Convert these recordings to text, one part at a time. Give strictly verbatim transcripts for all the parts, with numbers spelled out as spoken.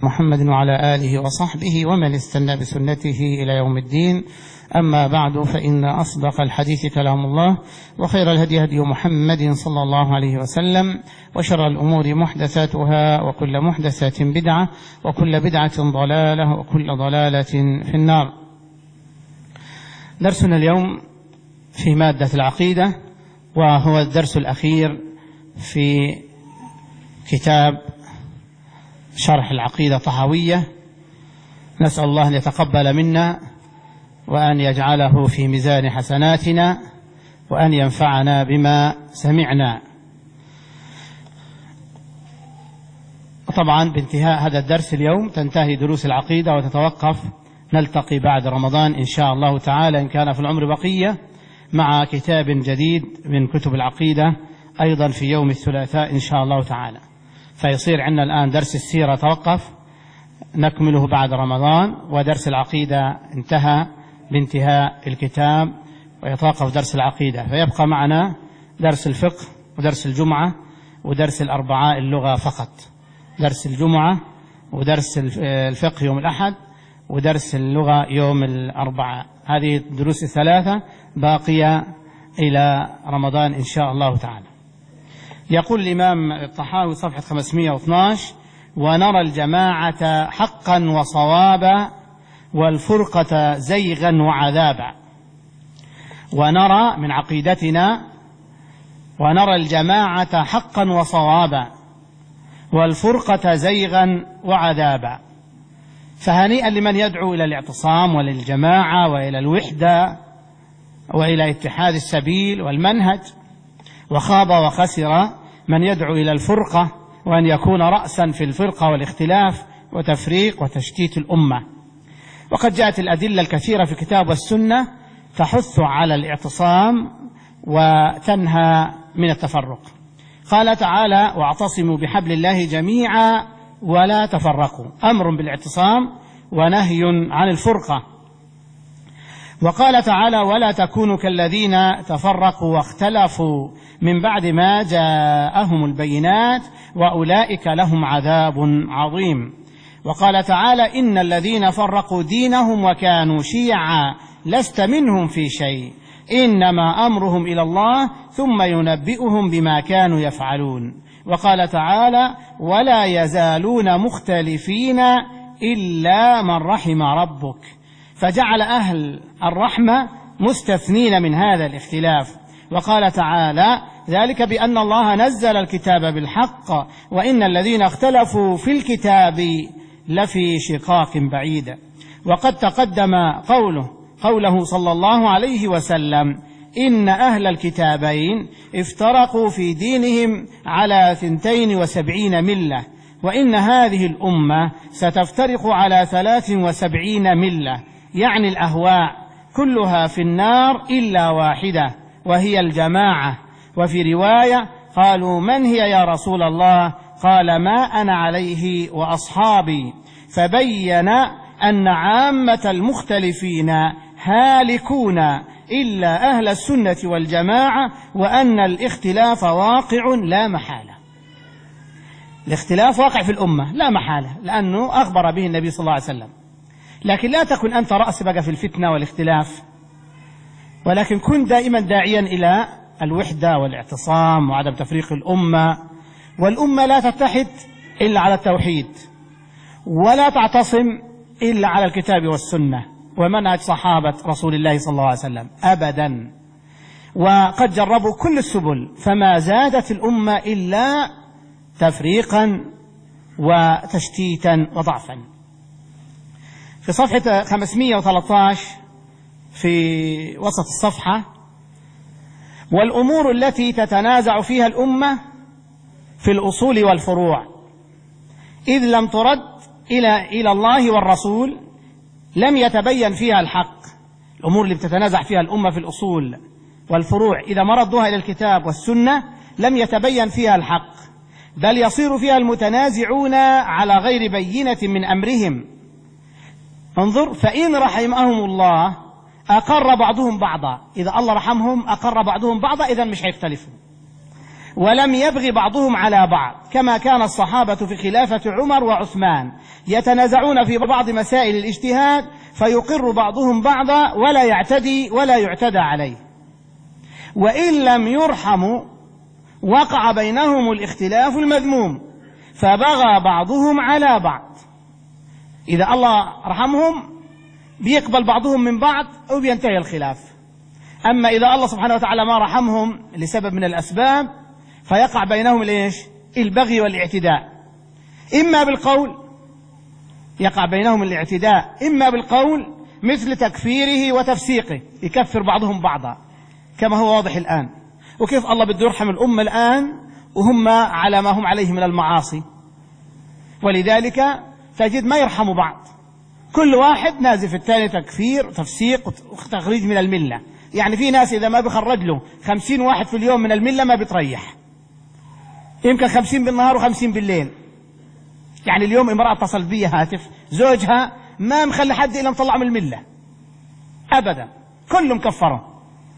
محمد وعلى آله وصحبه ومن استنى بسنته إلى يوم الدين. أما بعد، فإن أصدق الحديث كلام الله، وخير الهدي هدي محمد صلى الله عليه وسلم، وشر الأمور محدثاتها، وكل محدثة بدعة، وكل بدعة ضلالة، وكل ضلالة في النار. درسنا اليوم في مادة العقيدة، وهو الدرس الأخير في كتاب شرح العقيدة الطحاوية. نسأل الله أن يتقبل منا، وأن يجعله في ميزان حسناتنا، وأن ينفعنا بما سمعنا. طبعا بانتهاء هذا الدرس اليوم تنتهي دروس العقيدة وتتوقف. نلتقي بعد رمضان إن شاء الله تعالى إن كان في العمر بقية، مع كتاب جديد من كتب العقيدة أيضا في يوم الثلاثاء إن شاء الله تعالى. فيصير عندنا الآن درس السيرة توقف، نكمله بعد رمضان، ودرس العقيدة انتهى بانتهاء الكتاب، ويتوقف درس العقيدة، فيبقى معنا درس الفقه ودرس الجمعة ودرس الأربعاء اللغة فقط. درس الجمعة ودرس الفقه يوم الأحد، ودرس اللغة يوم الأربعاء. هذه الدروس الثلاثة باقية إلى رمضان إن شاء الله تعالى. يقول الإمام الطحاوي صفحة خمسمائة واثني عشر: ونرى الجماعة حقا وصوابا، والفرقة زيغا وعذابا. ونرى من عقيدتنا، ونرى الجماعة حقا وصوابا، والفرقة زيغا وعذابا. فهنيئا لمن يدعو إلى الاعتصام وللجماعة وإلى الوحدة وإلى اتحاد السبيل والمنهج، وخاب وخسر من يدعو إلى الفرقة، وأن يكون رأسا في الفرقة والاختلاف وتفريق وتشتيت الأمة. وقد جاءت الأدلة الكثيرة في الكتاب والسنة تحث على الاعتصام وتنهى من التفرق. قال تعالى: واعتصموا بحبل الله جميعا ولا تفرقوا، أمر بالاعتصام ونهي عن الفرقة. وقال تعالى: ولا تكونوا كالذين تفرقوا واختلفوا من بعد ما جاءهم البينات وأولئك لهم عذاب عظيم. وقال تعالى: إن الذين فرقوا دينهم وكانوا شيعا لست منهم في شيء، إنما أمرهم إلى الله ثم ينبئهم بما كانوا يفعلون. وقال تعالى: ولا يزالون مختلفين إلا من رحم ربك، فجعل أهل الرحمة مستثنين من هذا الاختلاف. وقال تعالى: ذلك بأن الله نزل الكتاب بالحق، وإن الذين اختلفوا في الكتاب لفي شقاق بعيد. وقد تقدم قوله قوله صلى الله عليه وسلم: إن أهل الكتابين افترقوا في دينهم على ثنتين وسبعين ملة، وإن هذه الأمة ستفترق على ثلاث وسبعين ملة، يعني الأهواء كلها في النار إلا واحدة وهي الجماعة. وفي رواية قالوا: من هي يا رسول الله؟ قال: ما أنا عليه وأصحابي. فبين أن عامة المختلفين هالكون إلا أهل السنة والجماعة، وأن الاختلاف واقع لا محالة. الاختلاف واقع في الأمة لا محالة، لأنه أخبر به النبي صلى الله عليه وسلم. لكن لا تكن أنت رأس بقى في الفتنة والاختلاف، ولكن كن دائما داعيا إلى الوحدة والاعتصام وعدم تفريق الأمة. والأمة لا تتحد إلا على التوحيد، ولا تعتصم إلا على الكتاب والسنة ومنهج صحابة رسول الله صلى الله عليه وسلم أبدا. وقد جربوا كل السبل، فما زادت الأمة إلا تفريقا وتشتيتا وضعفا. في صفحة خمسمائة وثلاثة عشر في وسط الصفحة: والأمور التي تتنازع فيها الأمة في الأصول والفروع، إذ لم ترد إلى إلى الله والرسول لم يتبين فيها الحق. الأمور اللي بتتنازع فيها الأمة في الأصول والفروع إذا ما ردوها إلى الكتاب والسنة لم يتبين فيها الحق، بل يصير فيها المتنازعون على غير بينة من أمرهم. انظر: فإن رحمهم الله أقر بعضهم بعضا، إذا الله رحمهم أقر بعضهم بعضا، إذا مش هيختلفوا. ولم يبغ بعضهم على بعض، كما كان الصحابة في خلافة عمر وعثمان يتنازعون في بعض مسائل الاجتهاد فيقر بعضهم بعضا ولا يعتدي ولا يعتدى عليه، وإن لم يرحموا وقع بينهم الاختلاف المذموم فبغى بعضهم على بعض. إذا الله رحمهم بيقبل بعضهم من بعض وبينتهي الخلاف، أما إذا الله سبحانه وتعالى ما رحمهم لسبب من الأسباب فيقع بينهم الإيش؟ البغي والاعتداء، إما بالقول، يقع بينهم الاعتداء إما بالقول مثل تكفيره وتفسيقه، يكفر بعضهم بعضا كما هو واضح الآن. وكيف الله بده يرحم الأمة الآن وهم على ما هم عليه من المعاصي، ولذلك تجد ما يرحموا بعض، كل واحد نازف الثاني تكفير وتفسيق وتخريج من الملة. يعني في ناس إذا ما بخرج له خمسين واحد في اليوم من الملة ما بتريح، يمكن خمسين بالنهار وخمسين بالليل. يعني اليوم امرأة اتصل بي هاتف زوجها ما مخلي حد إلا مطلع من الملة أبدا، كله مكفره.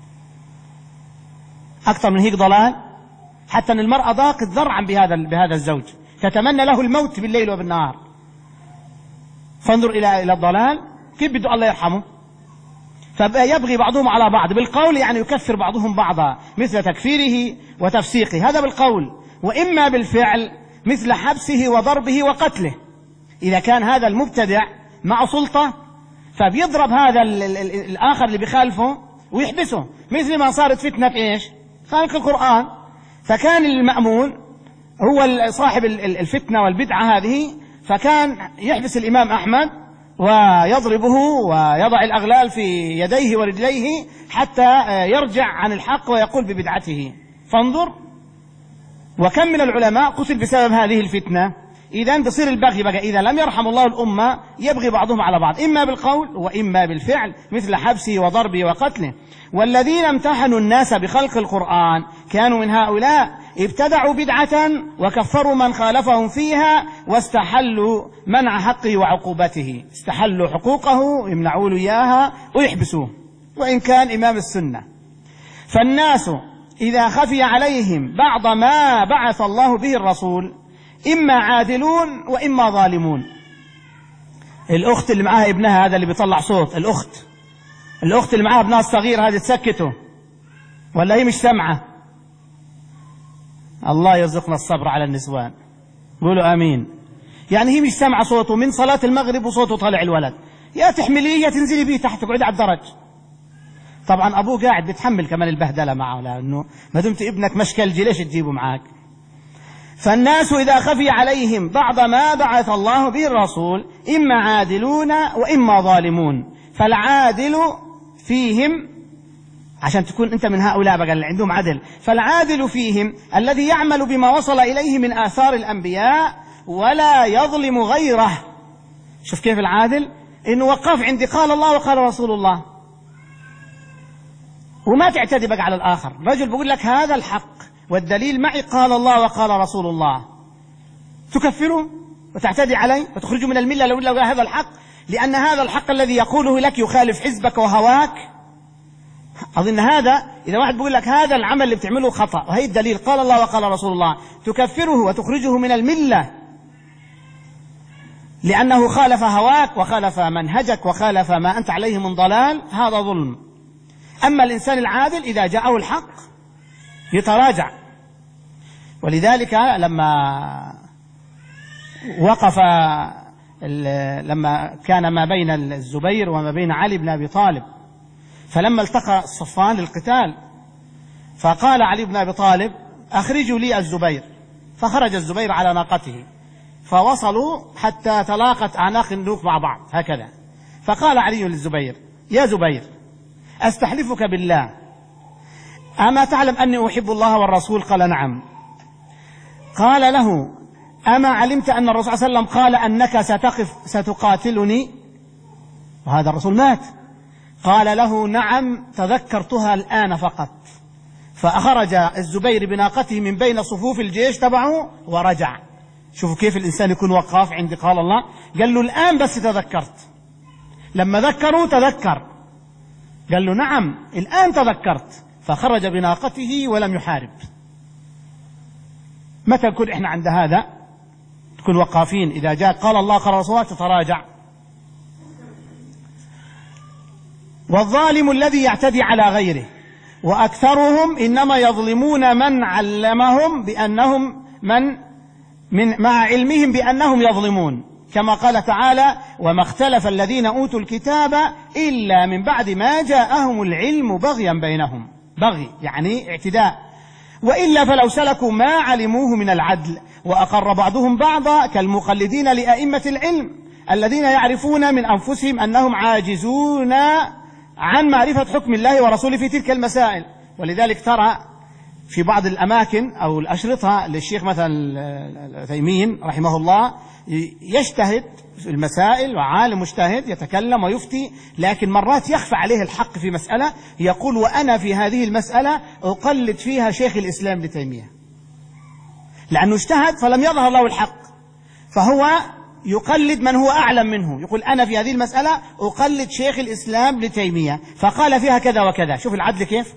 أكثر من هيك ضلال، حتى أن المرأة ضاقت ذرعا بهذا بهذا الزوج، تتمنى له الموت بالليل وبالنهار. فانظر إلى إلى الضلال، كيف بده الله يرحمه؟ فيبغي بعضهم على بعض بالقول، يعني يكفر بعضهم بعضا مثل تكفيره وتفسيقه، هذا بالقول. وإما بالفعل مثل حبسه وضربه وقتله، إذا كان هذا المبتدع مع سلطة فبيضرب هذا ال ال ال الآخر اللي بيخالفه ويحبسه، مثل ما صارت فتنة إيش؟ خلق القرآن. فكان المأمون هو صاحب الفتنة والبدعة هذه، فكان يحبس الإمام أحمد ويضربه ويضع الأغلال في يديه ورجليه حتى يرجع عن الحق ويقول ببدعته. فانظر، وكم من العلماء قتل بسبب هذه الفتنة. إذن تصير البغي بقى إذا لم يرحم الله الأمة يبغي بعضهم على بعض، إما بالقول وإما بالفعل مثل حبسه وضربه وقتله. والذين امتحنوا الناس بخلق القرآن كانوا من هؤلاء، ابتدعوا بدعة وكفروا من خالفهم فيها واستحلوا منع حقه وعقوبته، استحلوا حقوقه يمنعوا له إياها ويحبسوه وإن كان إمام السنة. فالناس إذا خفي عليهم بعض ما بعث الله به الرسول إما عادلون وإما ظالمون. الأخت اللي معاها ابنها هذا اللي بيطلع صوت، الأخت الأخت اللي معاها ابنها الصغير هذه تسكته ولا هي مش سمعة؟ الله يرزقنا الصبر على النسوان، قولوا آمين. يعني هي مش سمعة صوته من صلاة المغرب وصوته طالع الولد، يا تحمليه يا تنزلي بيه تحت تقعد على الدرج. طبعا أبوه قاعد بيتحمل كمان البهدلة معه، لأنه ما دمت ابنك مشكلجي ليش تجيبه معاك؟ فالناس إذا خفي عليهم بعض ما بعث الله به الرسول إما عادلون وإما ظالمون. فالعادل فيهم، عشان تكون أنت من هؤلاء بقى اللي عندهم عدل، فالعادل فيهم الذي يعمل بما وصل إليه من آثار الأنبياء ولا يظلم غيره. شوف كيف العادل، إنه وقف عندي قال الله وقال رسول الله، وما تعتدي بقى على الآخر. رجل بيقول لك هذا الحق والدليل معي قال الله وقال رسول الله، تكفره وتعتدي عليه وتخرجه من الملة لو لو هذا الحق، لأن هذا الحق الذي يقوله لك يخالف حزبك وهواك. أظن هذا إذا واحد بيقول لك هذا العمل اللي بتعمله خطأ وهي الدليل قال الله وقال رسول الله، تكفره وتخرجه من الملة لأنه خالف هواك وخالف منهجك وخالف ما أنت عليه من ضلال، هذا ظلم. أما الإنسان العادل إذا جاءه الحق يتراجع. ولذلك لما وقف لما كان ما بين الزبير وما بين علي بن أبي طالب، فلما التقى الصفان للقتال فقال علي بن أبي طالب أخرجوا لي الزبير، فخرج الزبير على ناقته فوصلوا حتى تلاقت أعناق النوق مع بعض هكذا. فقال علي للزبير يا زبير أستحلفك بالله أما تعلم أني أحب الله والرسول؟ قال نعم. قال له أما علمت أن الرسول صلى الله عليه وسلم قال أنك ستقف ستقاتلني وهذا الرسول مات؟ قال له نعم تذكرتها الآن فقط. فأخرج الزبير بناقته من بين صفوف الجيش تبعه ورجع. شوفوا كيف الإنسان يكون وقاف عند قال الله، قال له الآن بس تذكرت، لما ذكروا تذكر، قال له نعم الآن تذكرت، فخرج بناقته ولم يحارب. متى نكون إحنا عند هذا؟ تكون وقافين. إذا جاء قال الله قال رسوله تتراجع. والظالم الذي يعتدي على غيره، وأكثرهم إنما يظلمون من علمهم بأنهم من من مع علمهم بأنهم يظلمون، كما قال تعالى: وما اختلف الذين أوتوا الكتاب إلا من بعد ما جاءهم العلم بغيا بينهم. بغي يعني اعتداء. وإلا فلو سلكوا ما علموه من العدل، وأقر بعضهم بعضا كالمقلدين لأئمة العلم الذين يعرفون من أنفسهم أنهم عاجزون عن معرفة حكم الله ورسوله في تلك المسائل. ولذلك ترى في بعض الأماكن أو الأشرطة للشيخ مثلا العثيمين رحمه الله يجتهد في المسائل، وعالم مجتهد يتكلم ويفتي، لكن مرات يخفى عليه الحق في مسألة، يقول: وأنا في هذه المسألة أقلد فيها شيخ الإسلام ابن تيمية، لأنه اجتهد فلم يظهر له الحق، فهو يقلد من هو أعلم منه. يقول: أنا في هذه المسألة أقلد شيخ الإسلام ابن تيمية فقال فيها كذا وكذا. شوف العدل كيف.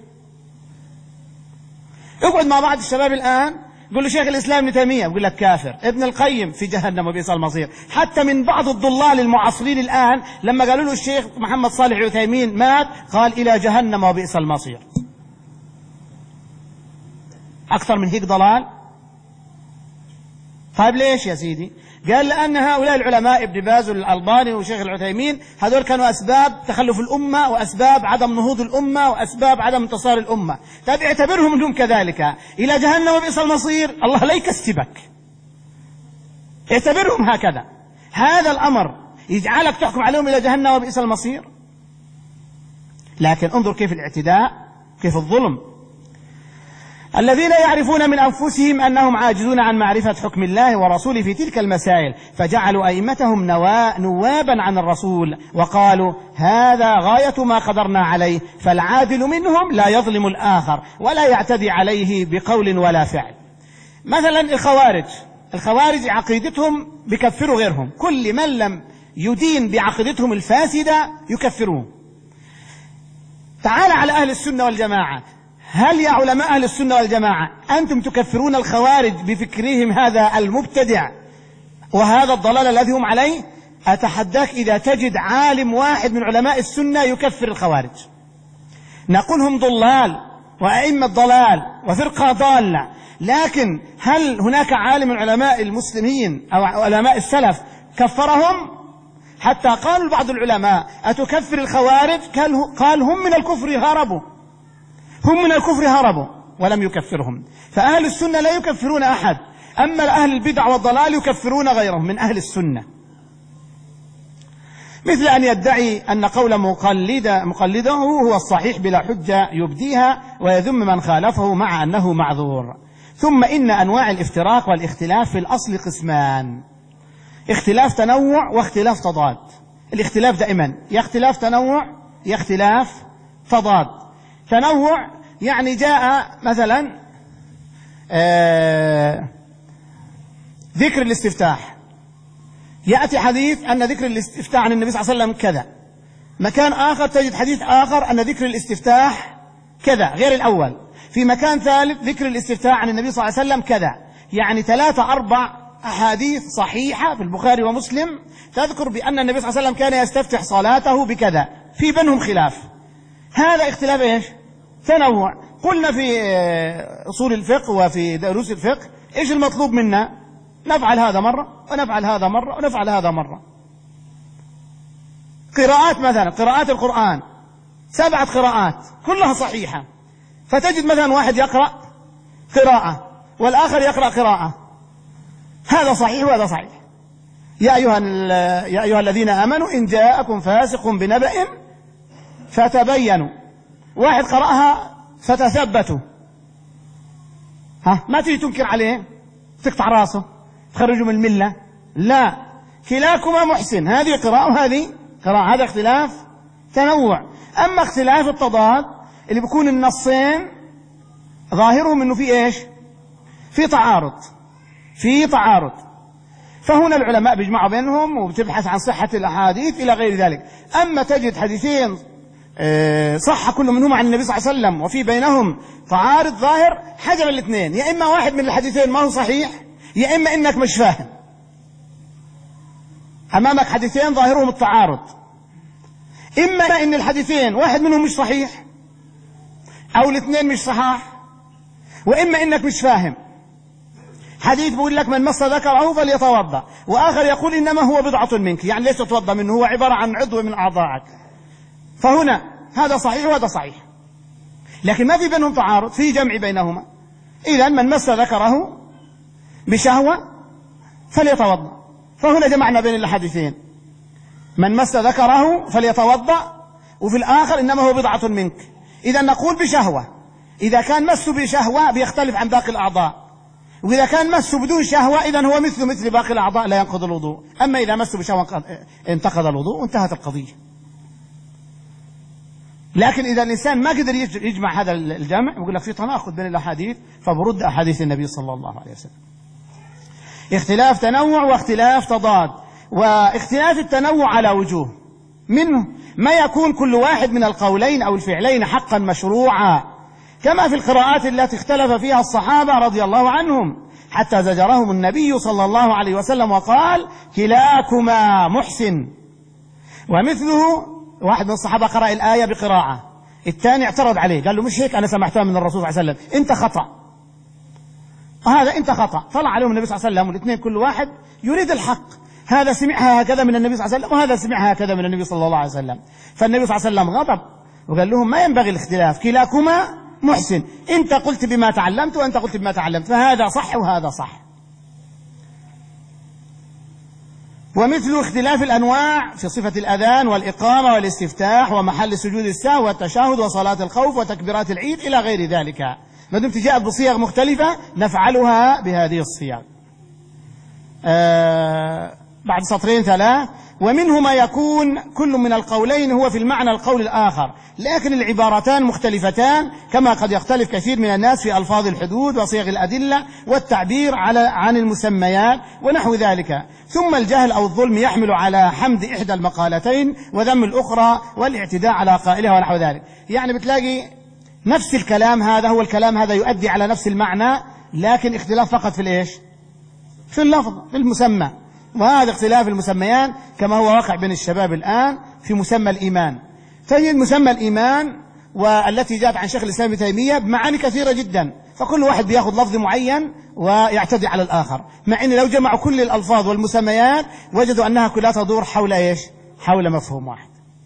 اقعد مع بعض الشباب الآن يقول له شيخ الإسلام ابن تيمية، يقول لك كافر. ابن القيم في جهنم وبئس المصير. حتى من بعض الضلال المعاصرين الآن لما قالوا له الشيخ محمد صالح العثيمين مات، قال: إلى جهنم وبئس المصير. أكثر من هيك ضلال. طيب ليش يا سيدي؟ قال: لأن هؤلاء العلماء ابن باز والألباني وشيخ العثيمين هذول كانوا أسباب تخلف الأمة، وأسباب عدم نهوض الأمة، وأسباب عدم انتصار الأمة. طيب اعتبرهم منهم كذلك، إلى جهنم وبئس المصير. الله لا يكسبك، اعتبرهم هكذا. هذا الأمر يجعلك تحكم عليهم إلى جهنم وبئس المصير. لكن انظر كيف الاعتداء، كيف الظلم. الذين يعرفون من أنفسهم أنهم عاجزون عن معرفة حكم الله ورسوله في تلك المسائل، فجعلوا أئمتهم نوابا عن الرسول، وقالوا: هذا غاية ما قدرنا عليه، فالعادل منهم لا يظلم الآخر ولا يعتدي عليه بقول ولا فعل. مثلا الخوارج، الخوارج عقيدتهم بكفروا غيرهم، كل من لم يدين بعقيدتهم الفاسدة يكفروه. تعال على أهل السنة والجماعة، هل يا علماء أهل السنة والجماعة أنتم تكفرون الخوارج بفكرهم هذا المبتدع وهذا الضلال الذي هم عليه؟ أتحداك إذا تجد عالم واحد من علماء السنة يكفر الخوارج. نقول هم ضلال وأئمة ضلال وفرقة ضالة، لكن هل هناك عالم من علماء المسلمين أو علماء السلف كفرهم؟ حتى قال بعض العلماء: أتكفر الخوارج؟ قال: هم من الكفر هربوا، هم من الكفر هربوا ولم يكفرهم. فأهل السنة لا يكفرون أحد، أما أهل البدع والضلال يكفرون غيرهم من أهل السنة. مثل أن يدعي أن قول مقلد مقلده هو الصحيح بلا حجة يبديها، ويذم من خالفه مع أنه معذور. ثم إن أنواع الافتراق والاختلاف في الأصل قسمان: اختلاف تنوع واختلاف تضاد. الاختلاف دائما يا اختلاف تنوع يا اختلاف تضاد. تنوع يعني جاء مثلا آه ذكر الاستفتاح، يأتي حديث أن ذكر الاستفتاح عن النبي صلى الله عليه وسلم كذا، مكان آخر تجد حديث آخر أن ذكر الاستفتاح كذا غير الأول، في مكان ثالث ذكر الاستفتاح عن النبي صلى الله عليه وسلم كذا. يعني ثلاثة أربع أحاديث صحيحة في البخاري ومسلم تذكر بأن النبي صلى الله عليه وسلم كان يستفتح صلاته بكذا، في بينهم خلاف. هذا اختلاف إيش؟ تنوع. قلنا في أصول الفقه وفي دروس الفقه إيش المطلوب منا؟ نفعل هذا مرة ونفعل هذا مرة ونفعل هذا مرة. قراءات مثلا، قراءات القرآن سبعة قراءات كلها صحيحة، فتجد مثلا واحد يقرأ قراءة والآخر يقرأ قراءة، هذا صحيح وهذا صحيح. يا أيها, يا أيها الذين آمنوا إن جاءكم فاسق بنبأ فتبينوا، واحد قرأها فتثبتوا. ها ما تيجي تنكر عليه تقطع راسه تخرجه من الملة، لا، كلاكما محسن، هذه قراءة وهذه قراءة. هذا اختلاف تنوع. أما اختلاف التضاد اللي بيكون النصين ظاهرهم انه في ايش؟ في تعارض، في تعارض، فهنا العلماء بيجمعوا بينهم وبتبحث عن صحة الأحاديث إلى غير ذلك. أما تجد حديثين صح كل منهما عن النبي صلى الله عليه وسلم وفي بينهم تعارض ظاهر، حاجة من الاثنين: يا إما واحد من الحديثين ما هو صحيح، يا إما إنك مش فاهم. أمامك حديثين ظاهرهم التعارض، إما إن الحديثين واحد منهم مش صحيح أو الاثنين مش صحاح، وإما إنك مش فاهم. حديث بيقول لك من مس ذكره فليتوضأ، وآخر يقول إنما هو بضعة منك، يعني ليس تتوضأ منه، هو عبارة عن عضو من أعضائك. فهنا هذا صحيح وهذا صحيح، لكن ما في بينهم تعارض، في جمع بينهما. إذا من مس ذكره بشهوة فليتوضأ، فهنا جمعنا بين الحديثين: من مس ذكره فليتوضأ، وفي الآخر إنما هو بضعة منك. إذا نقول بشهوة. إذا كان مسه بشهوة بيختلف عن باقي الأعضاء، وإذا كان مسه بدون شهوة إذن هو مثل مثل باقي الأعضاء لا ينقض الوضوء. أما إذا مسه بشهوة انتقض الوضوء وانتهت القضية. لكن إذا الإنسان ما قدر يجمع هذا الجمع، يقول لك في تناقض بين الأحاديث، فبرد أحاديث النبي صلى الله عليه وسلم. اختلاف تنوع واختلاف تضاد. واختلاف التنوع على وجوه: منه ما يكون كل واحد من القولين أو الفعلين حقا مشروعا، كما في القراءات التي اختلف فيها الصحابة رضي الله عنهم حتى زجرهم النبي صلى الله عليه وسلم وقال: كلاكما محسن. ومثله واحد من الصحابة قرأ الآية بقراءة، الثاني اعترض عليه قال له: مش هيك أنا سمعتها من الرسول صلى الله عليه وسلم، أنت خطأ، وهذا أنت خطأ. طلع عليهم النبي صلى الله عليه وسلم، والاثنين كل واحد يريد الحق، هذا سمعها هكذا من النبي صلى الله عليه وسلم وهذا سمعها هكذا من النبي صلى الله عليه وسلم. فالنبي صلى الله عليه وسلم غضب وقال لهم: ما ينبغي الاختلاف، كلاكما محسن، أنت قلت بما تعلمت وأنت قلت بما تعلمت، فهذا صح وهذا صح. ومثل اختلاف الأنواع في صفة الأذان والإقامة والاستفتاح ومحل سجود السهو والتشهد وصلاة الخوف وتكبيرات العيد إلى غير ذلك، ما دمت جاءت بصيغ مختلفة نفعلها بهذه الصيغ. آه بعد سطرين ثلاث: ومنه ما يكون كل من القولين هو في المعنى القول الآخر، لكن العبارتان مختلفتان، كما قد يختلف كثير من الناس في ألفاظ الحدود وصيغ الأدلة والتعبير على عن المسميات ونحو ذلك. ثم الجهل أو الظلم يحمل على حمد إحدى المقالتين وذم الأخرى والاعتداء على قائلها ونحو ذلك. يعني بتلاقي نفس الكلام هذا هو الكلام هذا يؤدي على نفس المعنى، لكن اختلاف فقط في الإيش؟ في اللفظ، في المسمى. وهذا اختلاف المسميات كما هو واقع بين الشباب الآن في مسمى الإيمان. تجد مسمى الإيمان والتي جاءت عن شيخ الإسلام ابن تيمية بمعاني كثيرة جدا، فكل واحد بيأخذ لفظ معين ويعتدي على الآخر، مع أن لو جمعوا كل الألفاظ والمسميات وجدوا أنها كلها تدور حول إيش؟ حول مفهوم واحد.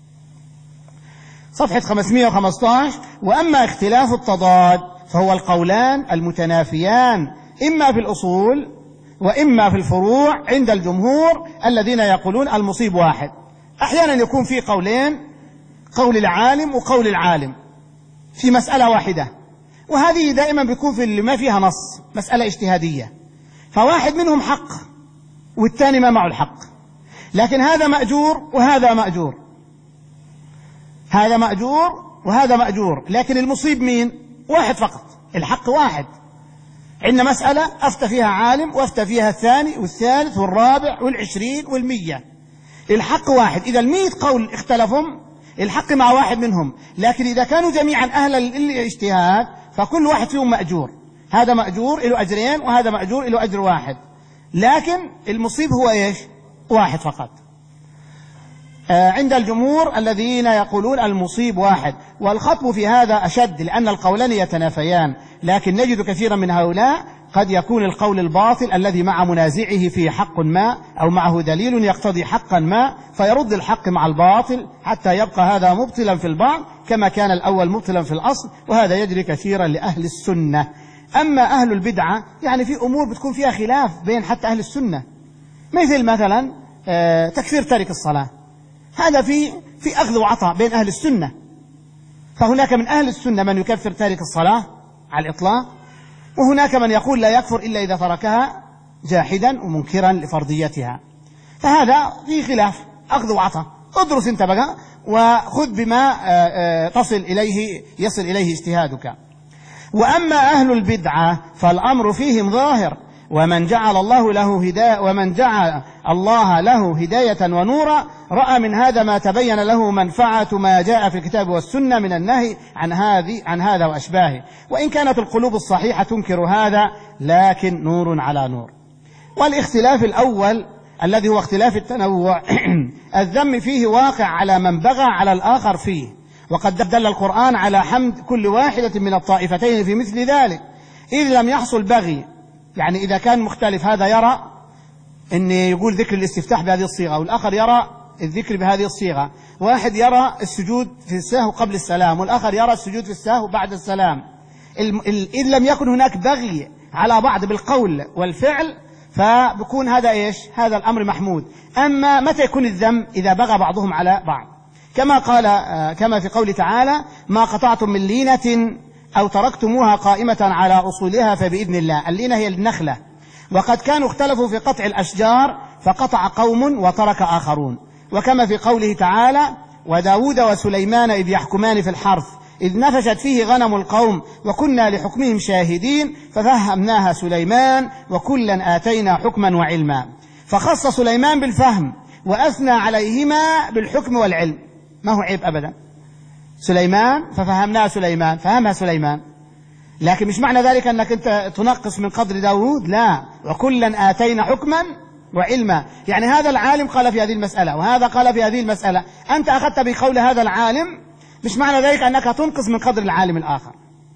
صفحة خمسمائة وخمسة عشر: وأما اختلاف التضاد فهو القولان المتنافيان إما في الأصول وإما في الفروع عند الجمهور الذين يقولون المصيب واحد. أحيانا يكون في قولين، قول العالم وقول العالم في مسألة واحدة، وهذه دائما بيكون في اللي ما فيها نص، مسألة اجتهادية، فواحد منهم حق والثاني ما معه الحق، لكن هذا مأجور وهذا مأجور، هذا مأجور وهذا مأجور، لكن المصيب مين؟ واحد فقط، الحق واحد. عندنا مسألة أفتى فيها عالم وأفتى فيها الثاني والثالث والرابع والعشرين والمية، الحق واحد. إذا المية قول اختلفهم الحق مع واحد منهم، لكن إذا كانوا جميعا أهل الاجتهاد فكل واحد فيهم مأجور، هذا مأجور له أجرين وهذا مأجور له أجر واحد، لكن المصيب هو إيش؟ واحد فقط. آه عند الجمهور الذين يقولون المصيب واحد. والخطب في هذا أشد لأن القولان يتنافيان، لكن نجد كثيرا من هؤلاء قد يكون القول الباطل الذي مع منازعه فيه حق ما أو معه دليل يقتضي حقا ما، فيرد الحق مع الباطل حتى يبقى هذا مبطلا في البعض كما كان الأول مبطلا في الأصل، وهذا يجري كثيرا لأهل السنة. أما أهل البدعة يعني في أمور بتكون فيها خلاف بين حتى أهل السنة، مثل مثلا آه تكفير تارك الصلاة، هذا في في أخذ وعطاء بين أهل السنة، فهناك من أهل السنة من يكفر تارك الصلاة على الإطلاق، وهناك من يقول لا يكفر إلا إذا تركها جاحدا ومنكرا لفرضيتها، فهذا في خلاف أخذ وعطاء. ادرس انت بقى وخذ بما تصل إليه يصل إليه اجتهادك. وأما أهل البدعة فالأمر فيهم ظاهر، ومن جعل الله له هداية ومن جعل الله له هداية ونورا رأى من هذا ما تبين له منفعة ما جاء في الكتاب والسنة من النهي عن هذه عن هذا وأشباهه، وإن كانت القلوب الصحيحة تنكر هذا لكن نور على نور. والاختلاف الأول الذي هو اختلاف التنوع الذم فيه واقع على من بغى على الآخر فيه، وقد دل القرآن على حمد كل واحدة من الطائفتين في مثل ذلك إذ لم يحصل بغي. يعني إذا كان مختلف، هذا يرى أن يقول ذكر الاستفتاح بهذه الصيغة والآخر يرى الذكر بهذه الصيغة، واحد يرى السجود في السهو قبل السلام والآخر يرى السجود في السهو بعد السلام، إذ لم يكن هناك بغي على بعض بالقول والفعل فبكون هذا إيش؟ هذا الأمر محمود. أما متى يكون الذم؟ إذا بغى بعضهم على بعض، كما قال كما في قول تعالى: ما قطعتم من لينة أو تركتموها قائمة على أصولها فبإذن الله. اللينة هي النخلة، وقد كانوا اختلفوا في قطع الأشجار فقطع قوم وترك آخرون. وكما في قوله تعالى: وداود وسليمان إذ يحكمان في الحرث إذ نفشت فيه غنم القوم وكنا لحكمهم شاهدين ففهمناها سليمان وكلا آتينا حكما وعلما. فخص سليمان بالفهم وأثنى عليهما بالحكم والعلم، ما هو عيب أبدا. سليمان ففهمناها سليمان، فهمها سليمان، لكن مش معنى ذلك أنك أنت تنقص من قدر داود، لا. وكلا آتينا حكما وعلما، يعني هذا العالم قال في هذه المسألة وهذا قال في هذه المسألة، أنت أخذت بقول هذا العالم، مش معنى ذلك أنك تنقص من قدر العالم الآخر.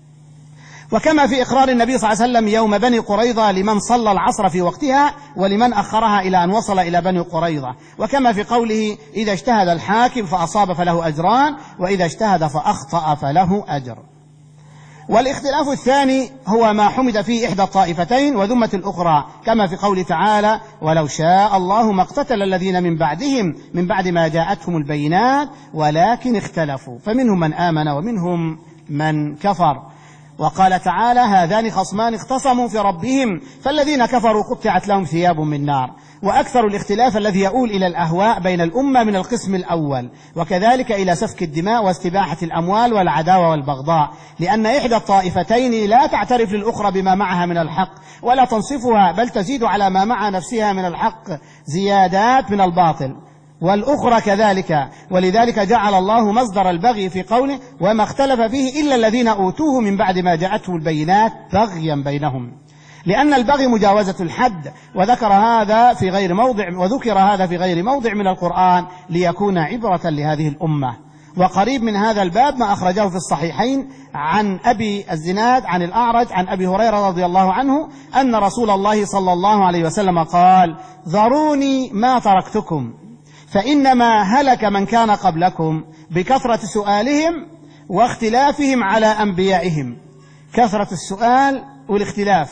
وكما في إقرار النبي صلى الله عليه وسلم يوم بني قريظة لمن صلى العصر في وقتها ولمن أخرها إلى أن وصل إلى بني قريظة. وكما في قوله: إذا اجتهد الحاكم فأصاب فله أجران وإذا اجتهد فأخطأ فله أجر. والاختلاف الثاني هو ما حمد فيه إحدى الطائفتين وذمة الأخرى، كما في قول تعالى: ولو شاء الله ما اقتتل الذين من بعدهم من بعد ما جاءتهم البينات ولكن اختلفوا فمنهم من آمن ومنهم من كفر. وقال تعالى: هذان خصمان اختصموا في ربهم فالذين كفروا قطعت لهم ثياب من نار. وأكثر الاختلاف الذي يؤول إلى الأهواء بين الأمة من القسم الأول، وكذلك إلى سفك الدماء واستباحة الأموال والعداوة والبغضاء، لأن إحدى الطائفتين لا تعترف للأخرى بما معها من الحق ولا تنصفها، بل تزيد على ما مع نفسها من الحق زيادات من الباطل، والأخرى كذلك. ولذلك جعل الله مصدر البغي في قوله: وما اختلف فيه إلا الذين أوتوه من بعد ما جاءتهم البينات بغيا بينهم، لأن البغي مجاوزة الحد، وذكر هذا في غير موضع وذكر هذا في غير موضع من القرآن ليكون عبرة لهذه الأمة. وقريب من هذا الباب ما أخرجه في الصحيحين عن أبي الزناد عن الأعرج عن أبي هريرة رضي الله عنه أن رسول الله صلى الله عليه وسلم قال: ذروني ما تركتكم فإنما هلك من كان قبلكم بكثرة سؤالهم واختلافهم على أنبيائهم. كثرة السؤال والاختلاف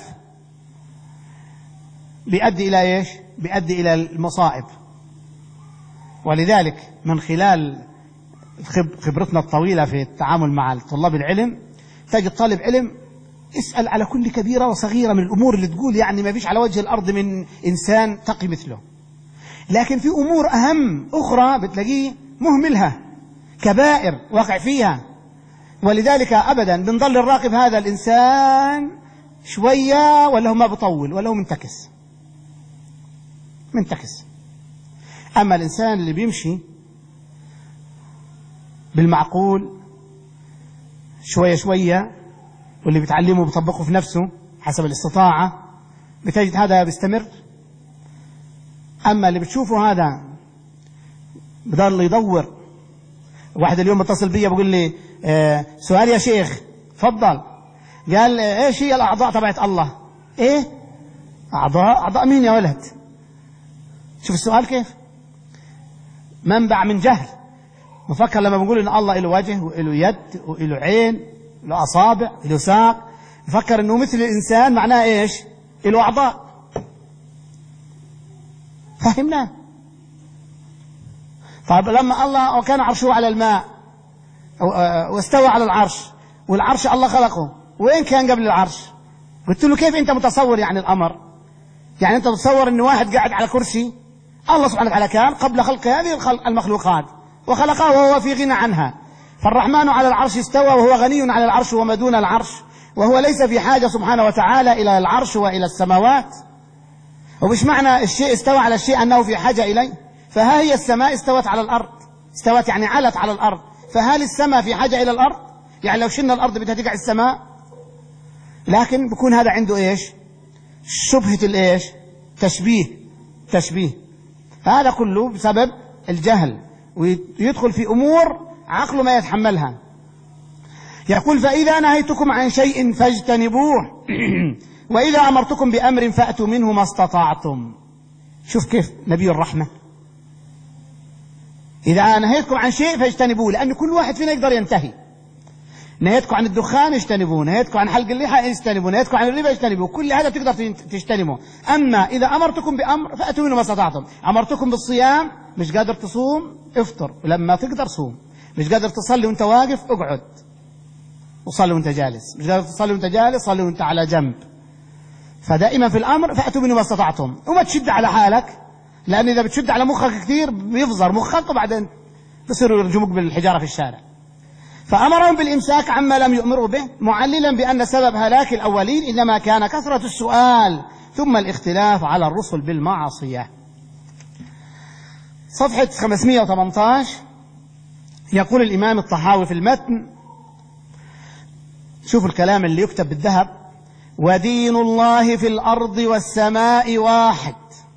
بيؤدي إلى إيش؟ بيؤدي إلى المصائب. ولذلك من خلال خبرتنا الطويلة في التعامل مع طلاب العلم تجد طالب علم اسأل على كل كبيرة وصغيرة من الأمور اللي تقول يعني ما فيش على وجه الأرض من إنسان تقي مثله، لكن في أمور أهم أخرى بتلاقيه مهملها، كبائر واقع فيها. ولذلك أبدا بنظل الراقب هذا الإنسان شوية ولا هو ما بطول ولا هو منتكس منتكس. أما الإنسان اللي بيمشي بالمعقول شوية شوية واللي بيتعلمه بيطبقه في نفسه حسب الاستطاعة بتجد هذا بيستمر. أما اللي بتشوفه هذا بضل يدور. واحد اليوم اتصل بي بيقول لي آه سؤال يا شيخ تفضل. قال ايش هي الأعضاء تبعت الله؟ ايه أعضاء؟ أعضاء مين يا ولد؟ شوف السؤال كيف منبع من جهل. مفكر لما بنقول ان الله له وجه وله يد وله عين وله أصابع وله ساق، مفكر انه مثل الإنسان معناه ايش؟ له أعضاء. فهمنا؟ طيب لما الله وكان عرشه على الماء واستوى على العرش والعرش الله خلقه، وين كان قبل العرش؟ قلت له كيف انت متصور يعني الأمر؟ يعني انت متصور ان واحد قاعد على كرسي، الله سبحانه وتعالى كان قبل خلق هذه المخلوقات وخلقها وهو في غنى عنها. فالرحمن على العرش استوى وهو غني عن العرش وما دون العرش، وهو ليس في حاجة سبحانه وتعالى إلى العرش وإلى السماوات. ومش معنى الشيء استوى على الشيء أنه في حاجة إليه. فها هي السماء استوت على الأرض، استوت يعني علت على الأرض، فهل السماء في حاجة إلى الأرض؟ يعني لو شلنا الأرض بدها تقع السماء؟ لكن بيكون هذا عنده إيش؟ شبهة الإيش؟ تشبيه تشبيه هذا كله بسبب الجهل، ويدخل في أمور عقله ما يتحملها. يقول فإذا نهيتكم عن شيء فاجتنبوه وإذا أمرتكم بأمر فأتوا منه ما استطعتم. شوف كيف نبي الرحمة، إذا نهيتكم عن شيء فاجتنبوه، لأن كل واحد فينا يقدر ينتهي. نهيتكم عن الدخان اجتنبوه، نهيتكم عن حلق اللحى اجتنبوه، نهيتكم عن الربا اجتنبوه، كل هذا تقدر تجتنبه. أما إذا أمرتكم بأمر فأتوا منه ما استطعتم. أمرتكم بالصيام، مش قادر تصوم افطر، ولما تقدر صوم. مش قادر تصلي وانت واقف اقعد وصلي وانت جالس، مش قادر تصلي وانت جالس صلي وانت على جنب. فدائما في الأمر فأتوا منه ما استطعتم. وما تشد على حالك، لأن إذا بتشد على مخك كثير بيفزر مخك وبعدين بصيروا يرجموك بالحجارة في الشارع. فأمرهم بالإمساك عما لم يؤمروا به، معللا بأن سبب هلاك الأولين إنما كان كثرة السؤال ثم الاختلاف على الرسل بالمعصية. صفحة خمسمائة وثمانية عشر يقول الإمام الطحاوي في المتن، شوفوا الكلام اللي يكتب بالذهب: ودين الله في الأرض والسماء واحد،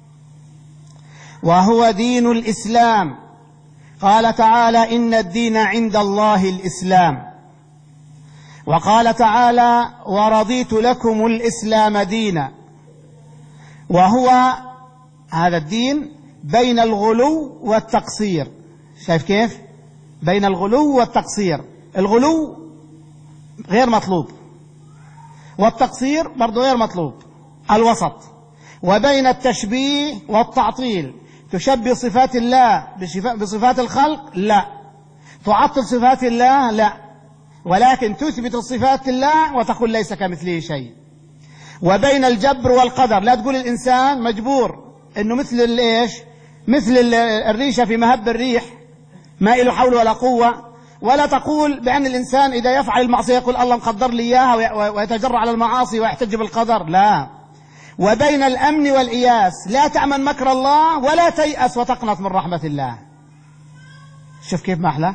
وهو دين الإسلام. قال تعالى: إن الدين عند الله الإسلام. وقال تعالى: ورضيت لكم الإسلام دينا. وهو هذا الدين بين الغلو والتقصير. شايف كيف؟ بين الغلو والتقصير. الغلو غير مطلوب، والتقصير برضو غير مطلوب، الوسط. وبين التشبيه والتعطيل، تشبه صفات الله بصفات الخلق؟ لا. تعطل صفات الله؟ لا. ولكن تثبت الصفات الله وتقول ليس كمثله شيء. وبين الجبر والقدر، لا تقول الإنسان مجبور إنه مثل الإيش؟ مثل الريشة في مهب الريح ما له حول ولا قوة. ولا تقول بأن الإنسان إذا يفعل المعصية يقول الله مقدر لي إياها ويتجرع على المعاصي ويحتج بالقدر، لا. وبين الأمن والإياس، لا تأمن مكر الله ولا تيأس وتقنط من رحمة الله. شوف كيف محلى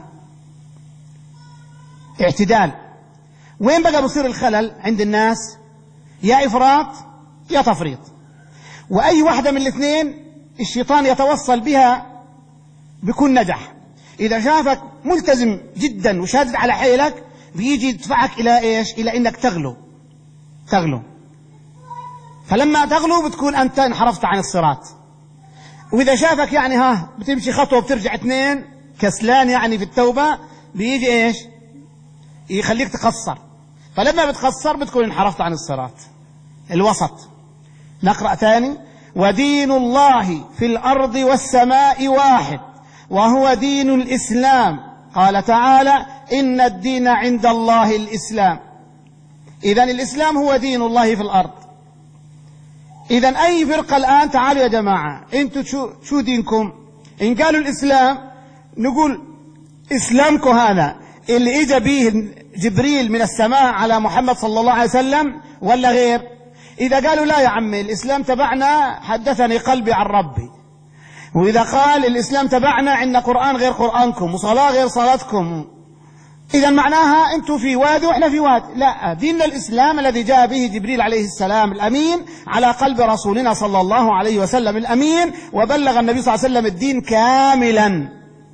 اعتدال. وين بقى بصير الخلل عند الناس؟ يا إفراط يا تفريط، وأي واحدة من الاثنين الشيطان يتوصل بها بيكون نجح. إذا شافك ملتزم جدا وشادد على حيلك بيجي يدفعك إلى إيش؟ إلى إنك تغلو تغلو فلما تغلو بتكون أنت انحرفت عن الصراط. وإذا شافك يعني ها بتمشي خطوة وبترجع اثنين كسلان يعني في التوبة، بيجي إيش؟ يخليك تقصر. فلما بتقصر بتكون انحرفت عن الصراط. الوسط. نقرأ ثاني: ودين الله في الأرض والسماء واحد، وهو دين الإسلام. قال تعالى: إن الدين عند الله الإسلام. إذن الإسلام هو دين الله في الأرض. إذن أي فرقة الآن، تعالوا يا جماعة أنتوا شو, شو دينكم؟ إن قالوا الإسلام نقول إسلامكم هذا اللي إجا به جبريل من السماء على محمد صلى الله عليه وسلم ولا غير؟ إذا قالوا لا يا عمي الإسلام تبعنا حدثني قلبي عن ربي، وإذا قال الإسلام تبعنا عندنا قرآن غير قرآنكم وصلاة غير صلاتكم، إذا معناها أنتم في واد وإحنا في واد. لا، ديننا الإسلام الذي جاء به جبريل عليه السلام الأمين على قلب رسولنا صلى الله عليه وسلم الأمين، وبلغ النبي صلى الله عليه وسلم الدين كاملا.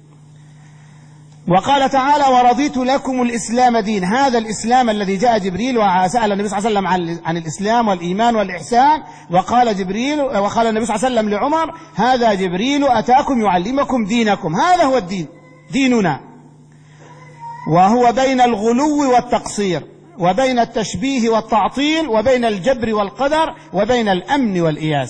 وقال تعالى: ورضيت لكم الإسلام دين. هذا الإسلام الذي جاء جبريل وسأل النبي صلى الله عليه وسلم عن, عن الإسلام والإيمان والإحسان، وقال جبريل وقال النبي صلى الله عليه وسلم لعمر: هذا جبريل أتاكم يعلمكم دينكم. هذا هو الدين، ديننا. وهو بين الغلو والتقصير، وبين التشبيه والتعطيل، وبين الجبر والقدر، وبين الأمن والإياس.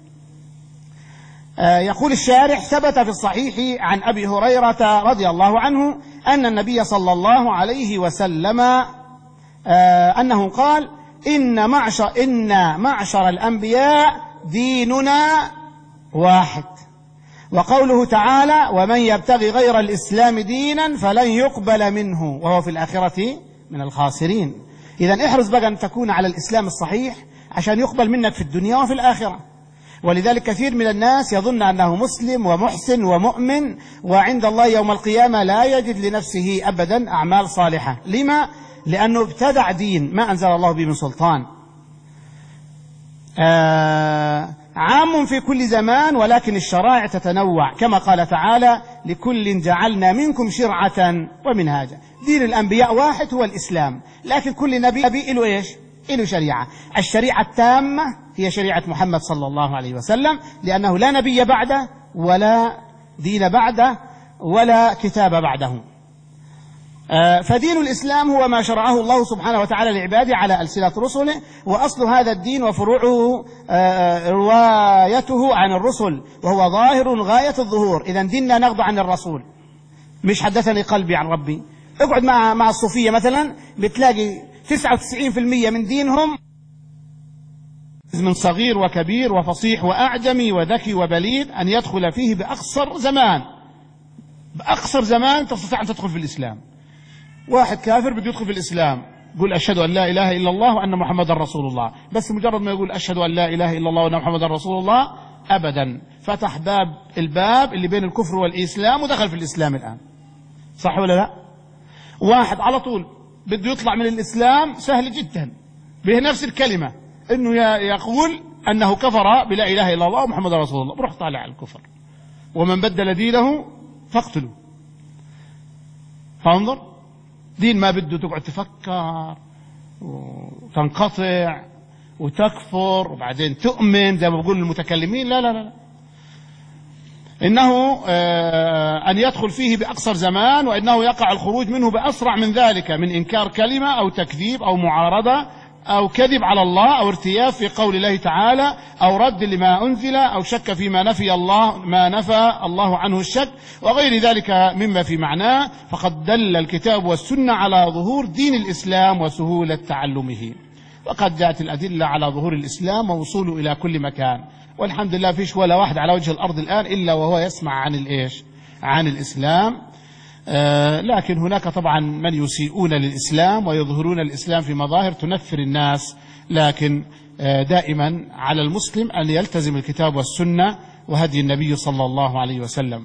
يقول الشارح: ثبت في الصحيح عن أبي هريرة رضي الله عنه أن النبي صلى الله عليه وسلم أنه قال: إن معشر, إن معشر الأنبياء ديننا واحد. وقوله تعالى: ومن يبتغي غير الإسلام دينا فلن يقبل منه وهو في الآخرة من الخاسرين. إذن احرص بقى أن تكون على الإسلام الصحيح عشان يقبل منك في الدنيا وفي الآخرة. ولذلك كثير من الناس يظن أنه مسلم ومحسن ومؤمن، وعند الله يوم القيامة لا يجد لنفسه أبدا أعمال صالحة. لما؟ لأنه ابتدع دين ما أنزل الله به من سلطان. آه عام في كل زمان، ولكن الشرائع تتنوع، كما قال تعالى: لكل جعلنا منكم شرعة ومنهاجا. دين الأنبياء واحد هو الإسلام، لكن كل نبي له إيش؟ له شريعة. الشريعة التامة هي شريعة محمد صلى الله عليه وسلم، لأنه لا نبي بعده ولا دين بعده ولا كتاب بعده. فدين الإسلام هو ما شرعه الله سبحانه وتعالى لعباده على ألسنة رسله، وأصل هذا الدين وفروعه روايته عن الرسل، وهو ظاهر غاية الظهور. إذن ديننا ناخذ عن الرسول، مش حدثني قلبي عن ربي. اقعد مع مع الصوفية مثلا، بتلاقي تسعة وتسعين بالمئة من دينهم من صغير وكبير وفصيح وأعجمي وذكي وبليد أن يدخل فيه بأقصر زمان. بأقصر زمان تستطيع أن تدخل في الإسلام. واحد كافر بده يدخل في الإسلام، يقول أشهد أن لا إله إلا الله وأن محمدا رسول الله، بس مجرد ما يقول أشهد أن لا إله إلا الله وأن محمدا رسول الله أبدا فتح باب الباب اللي بين الكفر والإسلام ودخل في الإسلام الآن. صح ولا لا؟ واحد على طول بده يطلع من الإسلام، سهل جدا، به نفس الكلمة إنه يقول أنه كفر بلا إله إلا الله ومحمد رسول الله، بروح طالع على الكفر. ومن بدل دينه فاقتلوا. فانظر، دين ما بده تقعد تفكر وتنقطع وتكفر وبعدين تؤمن زي ما بقول المتكلمين. لا لا لا، إنه أن يدخل فيه بأقصر زمان، وإنه يقع الخروج منه بأسرع من ذلك، من إنكار كلمة أو تكذيب أو معارضة أو كذب على الله أو ارتياب في قول الله تعالى أو رد لما أنزل أو شك فيما نفي الله ما نفى الله عنه الشك وغير ذلك مما في معناه. فقد دل الكتاب والسنة على ظهور دين الإسلام وسهولة تعلمه، وقد جاءت الأدلة على ظهور الإسلام ووصوله إلى كل مكان، والحمد لله فيش ولا واحد على وجه الأرض الآن إلا وهو يسمع عن الإيش؟ عن الإسلام. آه لكن هناك طبعا من يسيئون للإسلام ويظهرون الإسلام في مظاهر تنفر الناس، لكن آه دائما على المسلم أن يلتزم الكتاب والسنة وهدي النبي صلى الله عليه وسلم.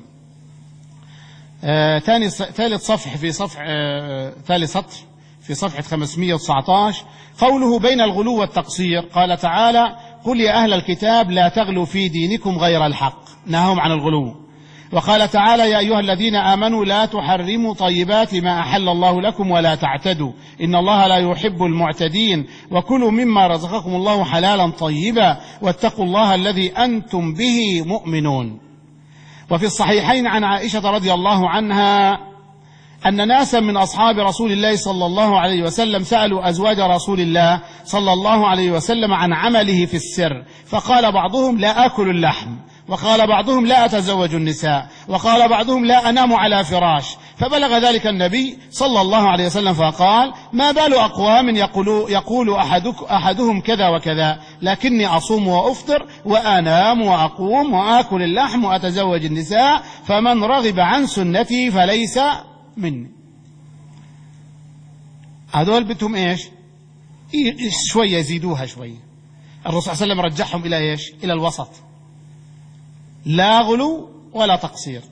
آه ثاني ثالث صفح في صفحة آه ثالث سطر في صفحة خمسمئة وتسعة عشر قوله بين الغلو والتقصير. قال تعالى: قل يا أهل الكتاب لا تغلوا في دينكم غير الحق، نهاهم عن الغلو. وقال تعالى: يا أيها الذين آمنوا لا تحرموا طيبات ما أحل الله لكم ولا تعتدوا إن الله لا يحب المعتدين وكلوا مما رزقكم الله حلالا طيبا واتقوا الله الذي أنتم به مؤمنون. وفي الصحيحين عن عائشة رضي الله عنها أن ناسا من أصحاب رسول الله صلى الله عليه وسلم سألوا أزواج رسول الله صلى الله عليه وسلم عن عمله في السر، فقال بعضهم: لا آكل اللحم، وقال بعضهم: لا أتزوج النساء، وقال بعضهم: لا أنام على فراش. فبلغ ذلك النبي صلى الله عليه وسلم فقال: ما بال أقوام يقول, يقول أحدك أحدهم كذا وكذا، لكني أصوم وأفطر وأنام وأقوم وآكل اللحم وأتزوج النساء، فمن رغب عن سنتي فليس مني. هذول بدهم إيش؟ شوية يزيدوها شوية. الرسول صلى الله عليه وسلم رجحهم إلى إيش؟ إلى الوسط، لا غلو ولا تقصير.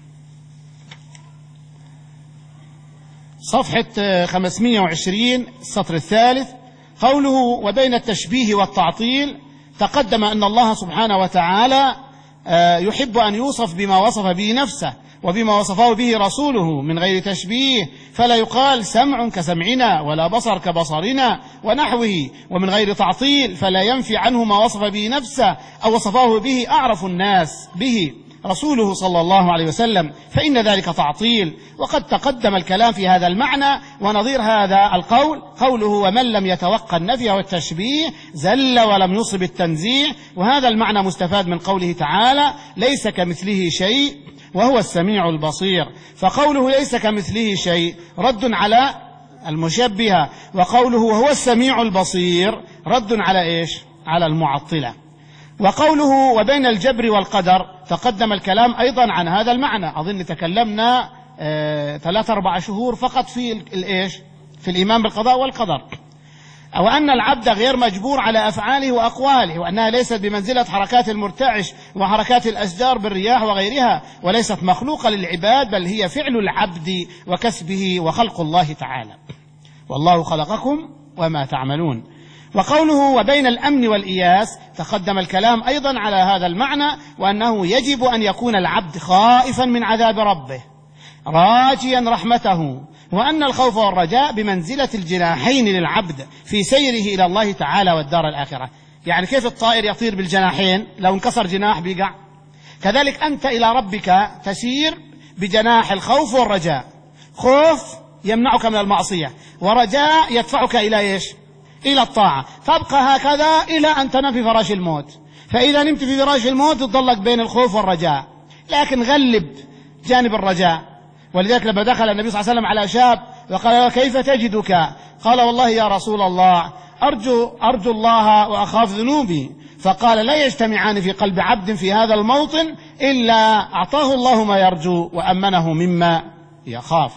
صفحة خمسمئة وعشرين السطر الثالث قوله: وبين التشبيه والتعطيل. تقدم أن الله سبحانه وتعالى يحب أن يوصف بما وصف به نفسه وبما وصفه به رسوله من غير تشبيه، فلا يقال سمع كسمعنا ولا بصر كبصرنا ونحوه، ومن غير تعطيل فلا ينفي عنه ما وصف به نفسه أو وصفه به أعرف الناس به رسوله صلى الله عليه وسلم، فإن ذلك تعطيل. وقد تقدم الكلام في هذا المعنى، ونظير هذا القول قوله: ومن لم يتوقع النفي والتشبيه زل ولم يصب التنزيه. وهذا المعنى مستفاد من قوله تعالى: ليس كمثله شيء وهو السميع البصير. فقوله ليس كمثله شيء رد على المشبهة، وقوله وهو السميع البصير رد على إيش؟ على المعطلة. وقوله وبين الجبر والقدر تقدم الكلام أيضا عن هذا المعنى. أظن تكلمنا ثلاثة أربع شهور فقط في الإيش؟ في الإيمان بالقضاء والقدر. أو أن العبد غير مجبور على أفعاله وأقواله، وأنها ليست بمنزلة حركات المرتعش وحركات الأشجار بالرياح وغيرها، وليست مخلوقة للعباد، بل هي فعل العبد وكسبه وخلق الله تعالى. والله خلقكم وما تعملون. وقوله وبين الأمن والإياس تقدم الكلام أيضا على هذا المعنى، وأنه يجب أن يكون العبد خائفا من عذاب ربه راجيا رحمته، وأن الخوف والرجاء بمنزلة الجناحين للعبد في سيره إلى الله تعالى والدار الآخرة. يعني كيف الطائر يطير بالجناحين؟ لو انكسر جناح بيقع، كذلك أنت إلى ربك تسير بجناح الخوف والرجاء. خوف يمنعك من المعصية، ورجاء يدفعك إلى إيش؟ إلى الطاعة. تبقى هكذا إلى أن تنام في فراش الموت. فإذا نمت في فراش الموت تضلك بين الخوف والرجاء، لكن غلب جانب الرجاء. ولذلك لما دخل النبي صلى الله عليه وسلم على شاب وقال له كيف تجدك؟ قال والله يا رسول الله أرجو, أرجو الله وأخاف ذنوبي. فقال لا يجتمعان في قلب عبد في هذا الموطن إلا أعطاه الله ما يرجو وأمنه مما يخاف.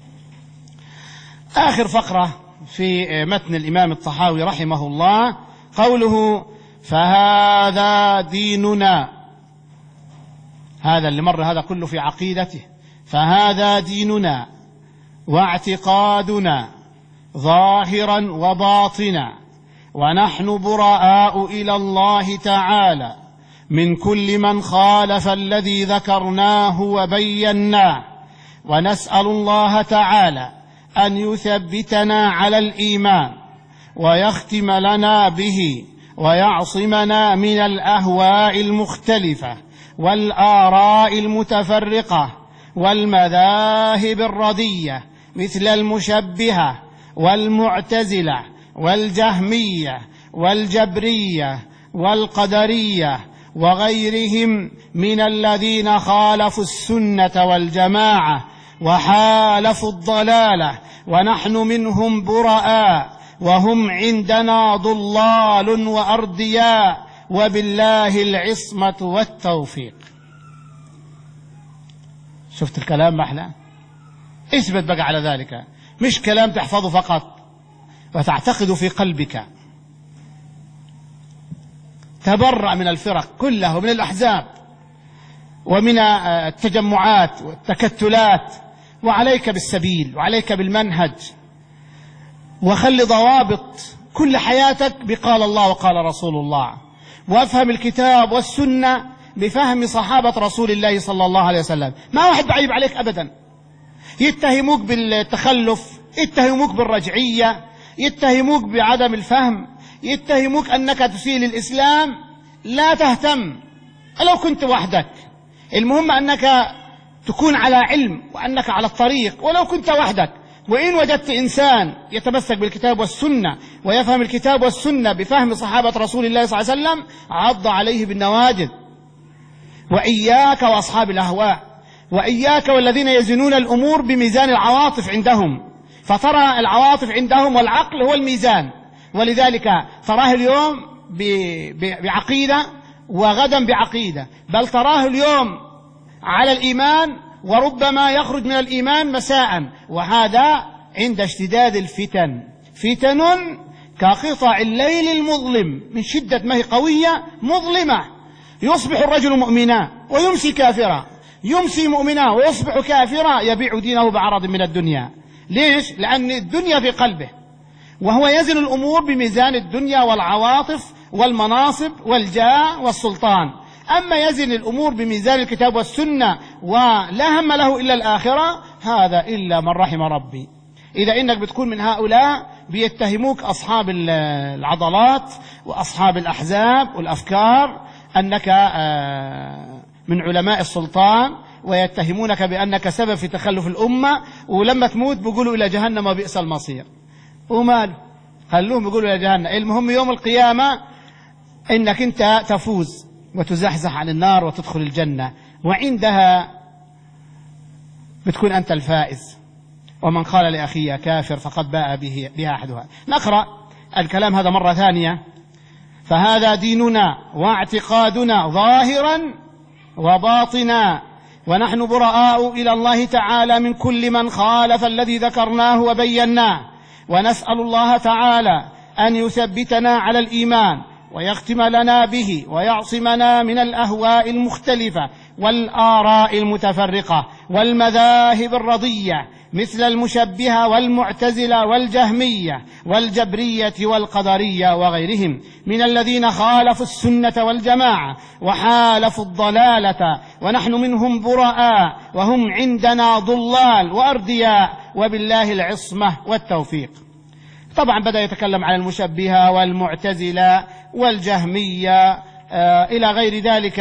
آخر فقرة في متن الإمام الطحاوي رحمه الله قوله فهذا ديننا. هذا اللي مر هذا كله في عقيدته. فهذا ديننا واعتقادنا ظاهرا وباطنا، ونحن براء إلى الله تعالى من كل من خالف الذي ذكرناه وبيناه، ونسأل الله تعالى أن يثبتنا على الإيمان ويختم لنا به، ويعصمنا من الأهواء المختلفة والآراء المتفرقة والمذاهب الردية مثل المشبهة والمعتزلة والجهمية والجبرية والقدرية وغيرهم من الذين خالفوا السنة والجماعة وحالفوا الضلالة، ونحن منهم براء، وهم عندنا ضلال وأردياء، وبالله العصمة والتوفيق. شفت الكلام محلى؟ اثبت بقى على ذلك، مش كلام تحفظه فقط وتعتقد في قلبك. تبرأ من الفرق كلها ومن الأحزاب ومن التجمعات والتكتلات، وعليك بالسبيل وعليك بالمنهج، وخل ضوابط كل حياتك بقال الله وقال رسول الله، وافهم الكتاب والسنة بفهم صحابة رسول الله صلى الله عليه وسلم. ما واحد بعيب عليك أبدا. يتهموك بالتخلف، يتهموك بالرجعية، يتهموك بعدم الفهم، يتهموك أنك تسيء للإسلام، لا تهتم لو كنت وحدك. المهم أنك تكون على علم وأنك على الطريق ولو كنت وحدك. وإن وجدت إنسان يتمسك بالكتاب والسنة ويفهم الكتاب والسنة بفهم صحابة رسول الله صلى الله عليه وسلم عض عليه بالنواجذ. وإياك وأصحاب الأهواء، وإياك والذين يزنون الأمور بميزان العواطف عندهم، فترى العواطف عندهم والعقل هو الميزان، ولذلك تراه اليوم بعقيدة وغدا بعقيدة، بل تراه اليوم على الإيمان وربما يخرج من الإيمان مساء. وهذا عند اشتداد الفتن، فتن كقطع الليل المظلم، من شدة ما هي قوية مظلمة، يصبح الرجل مؤمنا ويمسي كافرا، يمسي مؤمنا ويصبح كافرا، يبيع دينه بعرض من الدنيا. ليش؟ لأن الدنيا في قلبه، وهو يزن الأمور بميزان الدنيا والعواطف والمناصب والجاه والسلطان. أما يزن الأمور بميزان الكتاب والسنة ولا هم له إلا الآخرة، هذا إلا من رحم ربي. إذا إنك بتكون من هؤلاء بيتهموك أصحاب العضلات وأصحاب الأحزاب والأفكار أنك من علماء السلطان، ويتهمونك بأنك سبب في تخلف الأمة، ولما تموت بيقولوا إلى جهنم وبئس المصير. وماله، خلوهم يقولوا إلى جهنم. المهم يوم القيامة إنك أنت تفوز وتزحزح عن النار وتدخل الجنة، وعندها بتكون أنت الفائز. ومن قال لأخيه كافر فقد باء به بها أحدها. نقرأ الكلام هذا مرة ثانية. فهذا ديننا واعتقادنا ظاهرا وباطنا، ونحن براء إلى الله تعالى من كل من خالف الذي ذكرناه وبيناه، ونسأل الله تعالى أن يثبتنا على الإيمان ويختم لنا به ويعصمنا من الأهواء المختلفة والآراء المتفرقة والمذاهب الرضية مثل المشبهة والمعتزلة والجهمية والجبرية والقدرية وغيرهم من الذين خالفوا السنة والجماعة وحالفوا الضلالة، ونحن منهم براء وهم عندنا ضلال وأردياء، وبالله العصمة والتوفيق. طبعا بدأ يتكلم عن المشبهة والمعتزلة والجهمية آه إلى غير ذلك.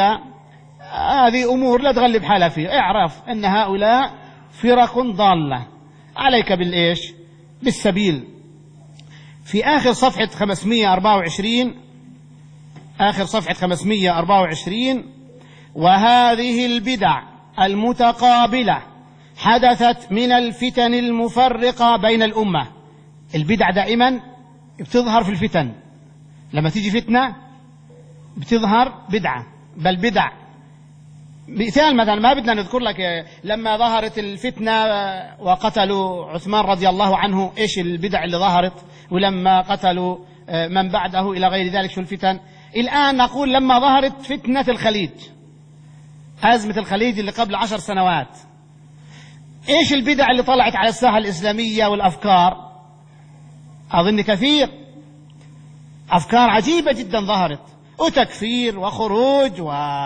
هذه أمور لا تغلب حالها فيه، اعرف أن هؤلاء فرق ضالة، عليك بالإيش؟ بالسبيل. في آخر صفحة خمسمائة وأربعة وعشرين، آخر صفحة خمسمائة وأربعة وعشرين: وهذه البدع المتقابلة حدثت من الفتن المفرقة بين الأمة. البدع دائما بتظهر في الفتن، لما تيجي فتنة بتظهر بدعة، بل بدع. مثال مثلا ما بدنا نذكر لك لما ظهرت الفتنة وقتلوا عثمان رضي الله عنه، إيش البدع اللي ظهرت، ولما قتلوا من بعده إلى غير ذلك شو الفتن. الآن نقول لما ظهرت فتنة الخليج، أزمة الخليج اللي قبل عشر سنوات، إيش البدع اللي طلعت على الساحة الإسلامية والأفكار؟ أظن كثير، أفكار عجيبة جدا ظهرت، وتكفير وخروج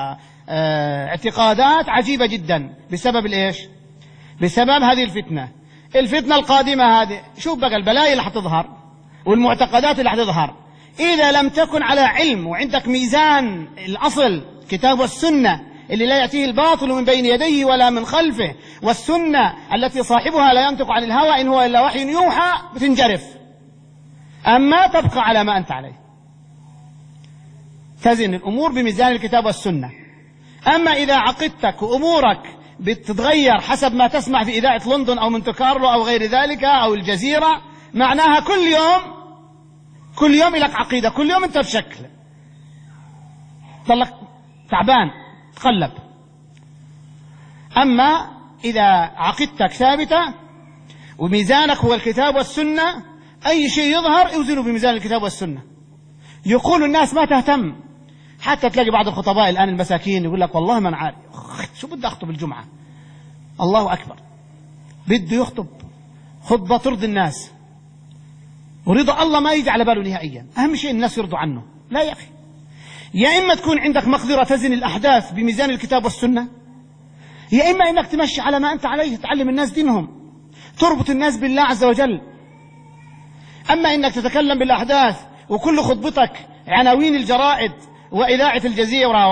واعتقادات عجيبة جدا بسبب الإيش؟ بسبب هذه الفتنة. الفتنة القادمة هذه شوف بقى البلايا اللي حتظهر والمعتقدات اللي حتظهر، إذا لم تكن على علم وعندك ميزان الأصل كتاب والسنة اللي لا يأتيه الباطل من بين يديه ولا من خلفه، والسنة التي صاحبها لا ينطق عن الهوى إن هو إلا وحي يوحى، بتنجرف. أما تبقى على ما أنت عليه، تزن الأمور بميزان الكتاب والسنة. أما إذا عقدتك وأمورك بتتغير حسب ما تسمع في إذاعة لندن أو مونte كارلو أو غير ذلك أو الجزيرة، معناها كل يوم كل يوم لك عقيدة، كل يوم أنت بشكل ضلك تعبان تقلب. أما إذا عقيدتك ثابتة وميزانك هو الكتاب والسنة، أي شيء يظهر يوزنه بميزان الكتاب والسنة. يقول الناس ما تهتم، حتى تلاقي بعض الخطباء الآن المساكين يقول لك والله ما أنا عارف شو بدي أخطب الجمعة، الله أكبر، بده يخطب خطبة ترضي الناس، ورضا الله ما يجي على باله نهائيا. أهم شيء الناس يرضوا عنه. لا يا أخي، يا إما تكون عندك مقدرة تزن الأحداث بميزان الكتاب والسنة، يا إما إنك تمشي على ما أنت عليه، تعلم الناس دينهم، تربط الناس بالله عز وجل. أما إنك تتكلم بالأحداث وكل خطبتك عناوين الجرائد وإذاعة الجزيرة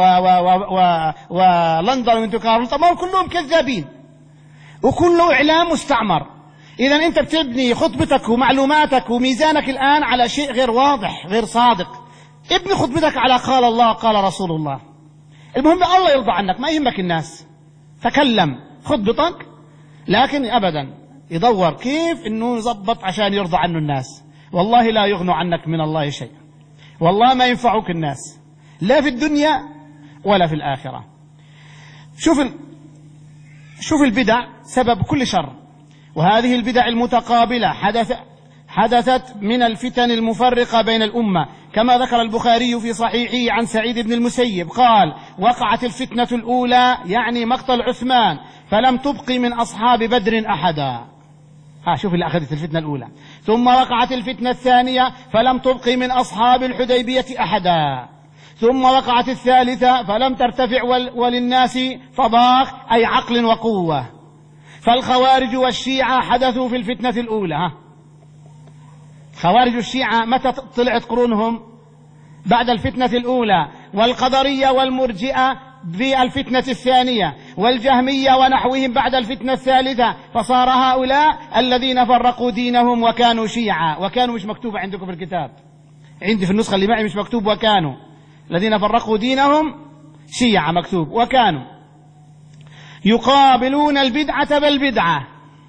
ولندن ومونte كارلو، طبعا كلهم كذابين وكله إعلام مستعمر. إذا أنت بتبني خطبتك ومعلوماتك وميزانك الآن على شيء غير واضح غير صادق. ابني خطبتك على قال الله قال رسول الله، المهم الله يرضى عنك، ما يهمك الناس. تكلم خطبتك، لكن أبدا يدور كيف إنه يضبط عشان يرضى عنه الناس. والله لا يغنوا عنك من الله شيء، والله ما ينفعوك الناس لا في الدنيا ولا في الآخرة. شوف ال... شوف البدع سبب كل شر. وهذه البدع المتقابلة حدث حدثت من الفتن المفرقة بين الأمة، كما ذكر البخاري في صحيحه عن سعيد بن المسيب قال: وقعت الفتنة الأولى يعني مقتل عثمان فلم تبقي من أصحاب بدر أحدا. ها شوف اللي أخذت الفتنة الأولى. ثم وقعت الفتنة الثانية فلم تبقي من أصحاب الحديبية أحدا. ثم وقعت الثالثة فلم ترتفع وللناس طباخ أي عقل وقوة. فالخوارج والشيعة حدثوا في الفتنة الأولى. ها خوارج الشيعة متى طلعت قرونهم؟ بعد الفتنة الأولى. والقدرية والمرجئة بالفتنة الثانية، والجهمية ونحوهم بعد الفتنة الثالثة. فصار هؤلاء الذين فرقوا دينهم وكانوا شيعة. وكانوا مش مكتوبة عندكم في الكتاب، عندي في النسخة اللي معي مش مكتوب وكانوا. الذين فرقوا دينهم شيعة مكتوب وكانوا يقابلون البدعة بالبدعة.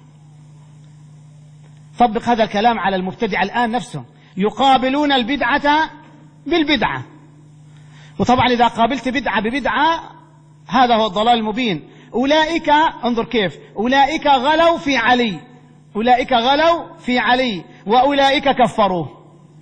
طبق هذا الكلام على المبتدع الآن نفسه، يقابلون البدعة بالبدعة. وطبعا إذا قابلت بدعة ببدعة هذا هو الضلال المبين. أولئك انظر كيف، أولئك غلوا في علي، أولئك غلوا في علي وأولئك كفروه.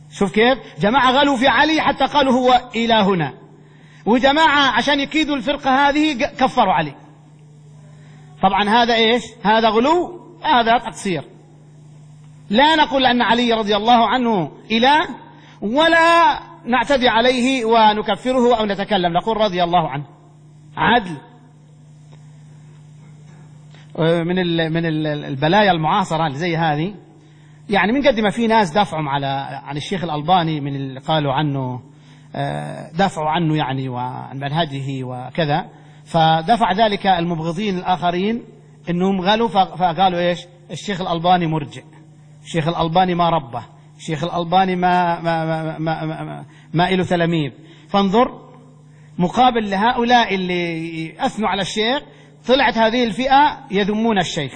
شوف كيف جماعة غلوا في علي حتى قالوا هو إلهنا، وجماعة عشان يكيدوا الفرقة هذه كفروا علي. طبعا هذا إيش؟ هذا غلو، هذا تقصير. لا نقول أن علي رضي الله عنه إله، ولا نعتدي عليه ونكفره أو نتكلم، نقول رضي الله عنه، عدل. من من البلايا المعاصرة زي هذه، يعني من قد ما في ناس دافعوا على عن الشيخ الألباني، من اللي قالوا عنه دافعوا عنه يعني وعن منهجه وكذا، فدفع ذلك المبغضين الآخرين إنهم غلوا، فقالوا إيش؟ الشيخ الألباني مرجع، الشيخ الألباني ما ربه، الشيخ الألباني ما ما ما ما, ما, ما, ما إله تلاميذ. فانظر، مقابل لهؤلاء اللي أثنوا على الشيخ طلعت هذه الفئة يذمون الشيخ.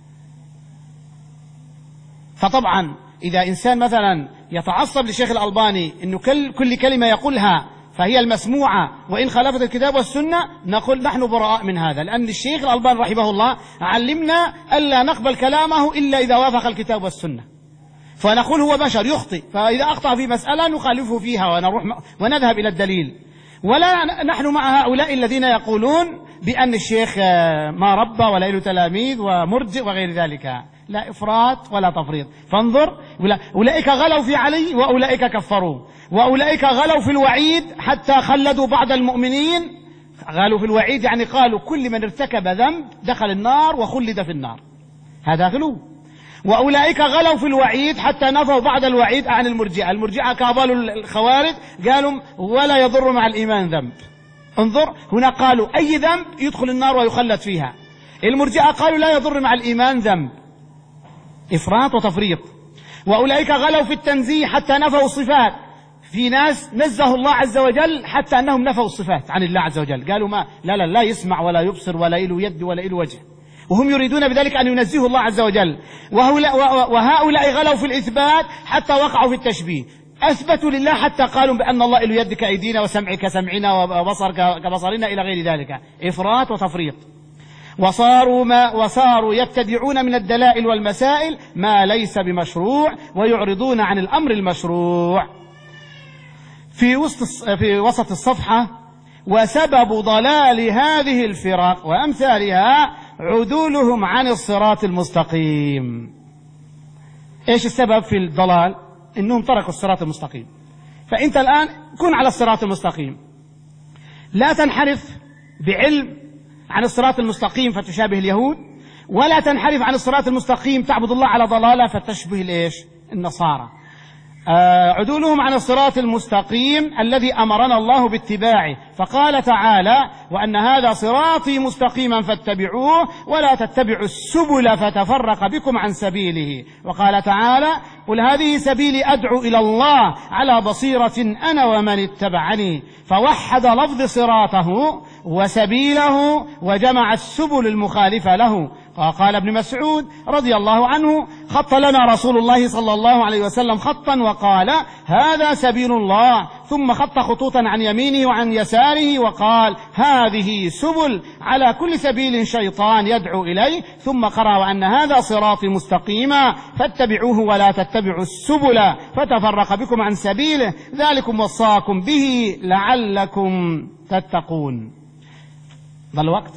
فطبعا إذا إنسان مثلا يتعصب للشيخ الألباني إنه كل كل كلمة يقولها فهي المسموعة وإن خالفت الكتاب والسنة، نقول نحن براء من هذا، لأن الشيخ الألباني رحمه الله علمنا ألا نقبل كلامه إلا إذا وافق الكتاب والسنة. فنقول هو بشر يخطئ، فإذا أخطأ في مسألة نخالفه فيها ونروح ونذهب إلى الدليل. ولا نحن مع هؤلاء الذين يقولون بأن الشيخ ما ربى ولا له تلاميذ ومرجئ وغير ذلك، لا إفراط ولا تفريط. فانظر، أولئك غلوا في علي وأولئك كفروا، وأولئك غلوا في الوعيد حتى خلدوا بعض المؤمنين. غلوا في الوعيد يعني قالوا كل من ارتكب ذنب دخل النار وخلد في النار، هذا غلو. وأولئك غلوا في الوعيد حتى نفوا بعض الوعيد عن المرجئة. المرجئة كابالوا الخوارج قالوا ولا يضر مع الإيمان ذنب. انظر، هنا قالوا أي ذنب يدخل النار ويخلد فيها، المرجئة قالوا لا يضر مع الإيمان ذنب، إفراط وتفريط. وأولئك غلوا في التنزيه حتى نفوا الصفات، في ناس نزه الله عز وجل حتى أنهم نفوا الصفات عن الله عز وجل، قالوا ما لا لا لا يسمع ولا يبصر ولا له يد ولا له وجه، وهم يريدون بذلك أن ينزهوا الله عز وجل. وهؤلاء غلوا في الإثبات حتى وقعوا في التشبيه، أثبتوا لله حتى قالوا بأن الله له يد كأيدينا وسمع كسمعنا وبصر كبصرنا إلى غير ذلك، إفراط وتفريط. وصاروا ما وصاروا يبتدعون من الدلائل والمسائل ما ليس بمشروع ويعرضون عن الأمر المشروع. في وسط في وسط الصفحة: وسبب ضلال هذه الفرق وأمثالها عدولهم عن الصراط المستقيم. إيش السبب في الضلال؟ إنهم تركوا الصراط المستقيم. فأنت الآن كن على الصراط المستقيم، لا تنحرف بعلم عن الصراط المستقيم فتشابه اليهود، ولا تنحرف عن الصراط المستقيم تعبد الله على ضلالة فتشبه الإيش؟ النصارى. آه عدولهم عن الصراط المستقيم الذي أمرنا الله باتباعه، فقال تعالى: وأن هذا صراطي مستقيما فاتبعوه ولا تتبعوا السبل فتفرق بكم عن سبيله. وقال تعالى: قل هذه سبيلي أدعو إلى الله على بصيرة أنا ومن اتبعني، فوحد لفظ صراطه وسبيله وجمع السبل المخالفة له. وقال ابن مسعود رضي الله عنه: خط لنا رسول الله صلى الله عليه وسلم خطا وقال: هذا سبيل الله، ثم خط خطوطا عن يمينه وعن يساره وقال: هذه سبل، على كل سبيل شيطان يدعو إليه، ثم قرأ: وأن هذا صراطي مستقيما فاتبعوه ولا تتبعوا السبل فتفرق بكم عن سبيله، ذلكم وصاكم به لعلكم تتقون. ضل وقت؟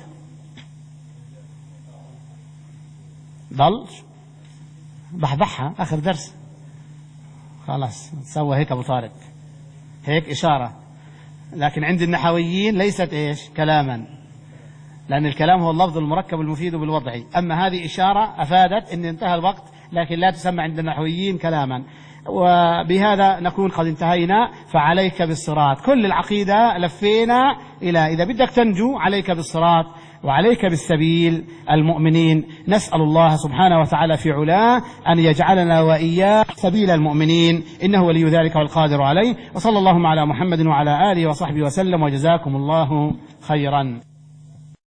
ضل بحبحها آخر درس، خلاص تسوى هيك أبو طارق، هيك إشارة. لكن عند النحويين ليست إيش كلاما، لأن الكلام هو اللفظ المركب المفيد بالوضعي، أما هذه إشارة أفادت أن انتهى الوقت، لكن لا تسمى عند النحويين كلاما. وبهذا نكون قد انتهينا. فعليك بالصراط، كل العقيدة لفينا إلى إذا بدك تنجو عليك بالصراط وعليك بالسبيل المؤمنين. نسأل الله سبحانه وتعالى في علاه أن يجعلنا وإياه سبيل المؤمنين، إنه ولي ذلك والقادر عليه. وصلى اللهم على محمد وعلى آله وصحبه وسلم، وجزاكم الله خيرا.